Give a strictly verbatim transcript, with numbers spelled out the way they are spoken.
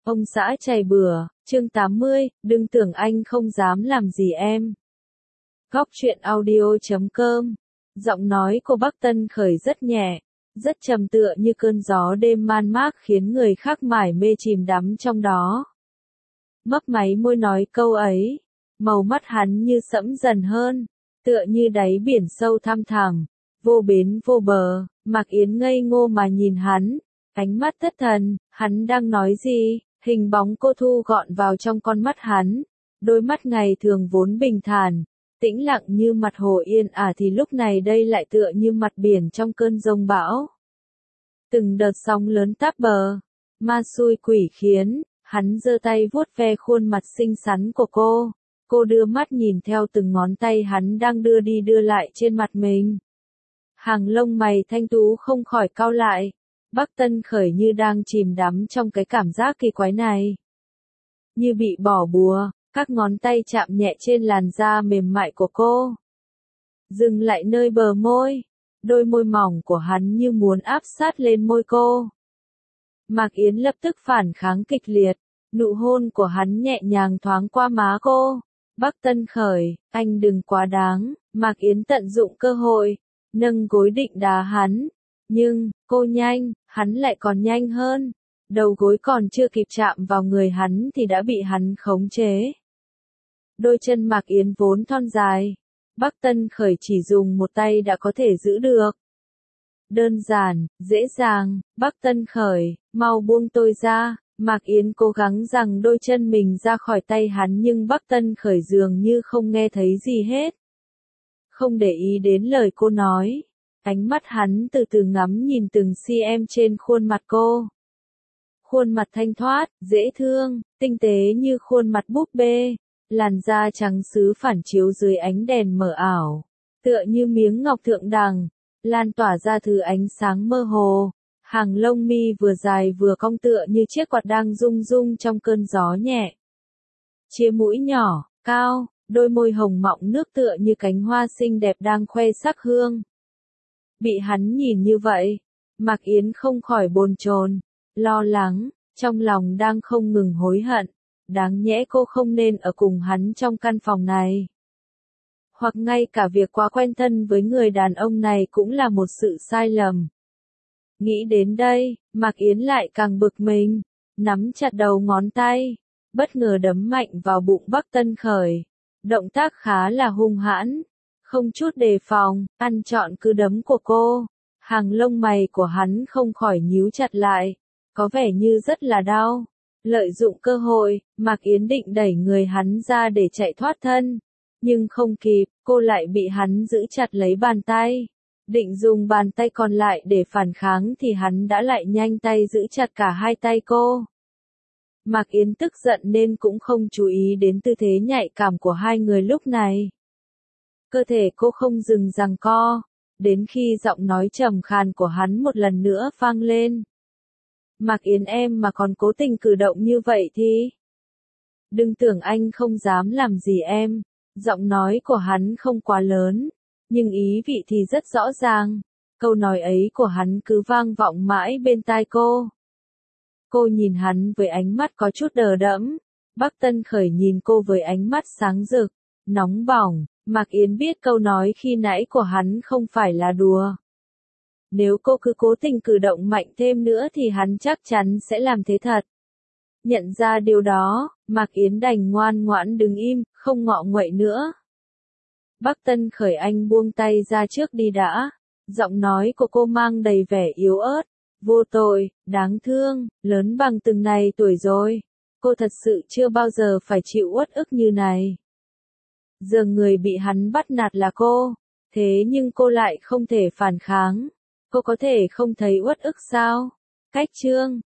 Ông xã chày bừa, chương tám mươi, đừng tưởng anh không dám làm gì em. Góc truyện audio chấm com. Giọng nói của Bắc Tân Khởi rất nhẹ, rất trầm tựa như cơn gió đêm man mác khiến người khác mải mê chìm đắm trong đó. Mấp máy môi nói câu ấy, màu mắt hắn như sẫm dần hơn, tựa như đáy biển sâu thăm thẳm, vô bến vô bờ. Mạc Yến ngây ngô mà nhìn hắn, ánh mắt thất thần, hắn đang nói gì? Hình bóng cô thu gọn vào trong con mắt hắn, đôi mắt ngày thường vốn bình thản, tĩnh lặng như mặt hồ yên ả thì lúc này đây lại tựa như mặt biển trong cơn giông bão. Từng đợt sóng lớn táp bờ, ma xui quỷ khiến, hắn giơ tay vuốt ve khuôn mặt xinh xắn của cô, cô đưa mắt nhìn theo từng ngón tay hắn đang đưa đi đưa lại trên mặt mình. Hàng lông mày thanh tú không khỏi cau lại. Bắc Tân Khởi như đang chìm đắm trong cái cảm giác kỳ quái này. Như bị bỏ bùa, các ngón tay chạm nhẹ trên làn da mềm mại của cô. Dừng lại nơi bờ môi, đôi môi mỏng của hắn như muốn áp sát lên môi cô. Mạc Yến lập tức phản kháng kịch liệt, nụ hôn của hắn nhẹ nhàng thoáng qua má cô. Bắc Tân Khởi, anh đừng quá đáng. Mạc Yến tận dụng cơ hội, nâng gối định đá hắn. Nhưng, cô nhanh, hắn lại còn nhanh hơn. Đầu gối còn chưa kịp chạm vào người hắn thì đã bị hắn khống chế. Đôi chân Mạc Yến vốn thon dài, Bắc Tân Khởi chỉ dùng một tay đã có thể giữ được. Đơn giản, dễ dàng. Bắc Tân Khởi, mau buông tôi ra. Mạc Yến cố gắng giằng đôi chân mình ra khỏi tay hắn nhưng Bắc Tân Khởi dường như không nghe thấy gì hết. Không để ý đến lời cô nói. Ánh mắt hắn từ từ ngắm nhìn từng cm trên khuôn mặt cô. Khuôn mặt thanh thoát, dễ thương, tinh tế như khuôn mặt búp bê. Làn da trắng sứ phản chiếu dưới ánh đèn mờ ảo. Tựa như miếng ngọc thượng đẳng, lan tỏa ra thứ ánh sáng mơ hồ. Hàng lông mi vừa dài vừa cong tựa như chiếc quạt đang rung rung trong cơn gió nhẹ. Chia mũi nhỏ, cao, đôi môi hồng mọng nước tựa như cánh hoa xinh đẹp đang khoe sắc hương. Bị hắn nhìn như vậy, Mạc Yến không khỏi bồn chồn, lo lắng, trong lòng đang không ngừng hối hận, đáng nhẽ cô không nên ở cùng hắn trong căn phòng này. Hoặc ngay cả việc quá quen thân với người đàn ông này cũng là một sự sai lầm. Nghĩ đến đây, Mạc Yến lại càng bực mình, nắm chặt đầu ngón tay, bất ngờ đấm mạnh vào bụng Bắc Tân Khởi. Động tác khá là hung hãn. Không chút đề phòng, ăn trọn cú đấm của cô. Hàng lông mày của hắn không khỏi nhíu chặt lại, có vẻ như rất là đau. Lợi dụng cơ hội, Mạc Yến định đẩy người hắn ra để chạy thoát thân. Nhưng không kịp, cô lại bị hắn giữ chặt lấy bàn tay. Định dùng bàn tay còn lại để phản kháng thì hắn đã lại nhanh tay giữ chặt cả hai tay cô. Mạc Yến tức giận nên cũng không chú ý đến tư thế nhạy cảm của hai người lúc này. Cơ thể cô không dừng giằng co, đến khi giọng nói trầm khàn của hắn một lần nữa vang lên. Mạc Yến em mà còn cố tình cử động như vậy thì... Đừng tưởng anh không dám làm gì em. Giọng nói của hắn không quá lớn, nhưng ý vị thì rất rõ ràng. Câu nói ấy của hắn cứ vang vọng mãi bên tai cô. Cô nhìn hắn với ánh mắt có chút đờ đẫn. Bắc Tân Khởi nhìn cô với ánh mắt sáng rực, nóng bỏng. Mạc Yến biết câu nói khi nãy của hắn không phải là đùa. Nếu cô cứ cố tình cử động mạnh thêm nữa thì hắn chắc chắn sẽ làm thế thật. Nhận ra điều đó, Mạc Yến đành ngoan ngoãn đứng im, không ngọ nguậy nữa. Bắc Tân Khởi anh buông tay ra trước đi đã. Giọng nói của cô mang đầy vẻ yếu ớt, vô tội, đáng thương, lớn bằng từng này tuổi rồi. Cô thật sự chưa bao giờ phải chịu uất ức như này. Giờ người bị hắn bắt nạt là cô, thế nhưng cô lại không thể phản kháng. Cô có thể không thấy uất ức sao? Cách chương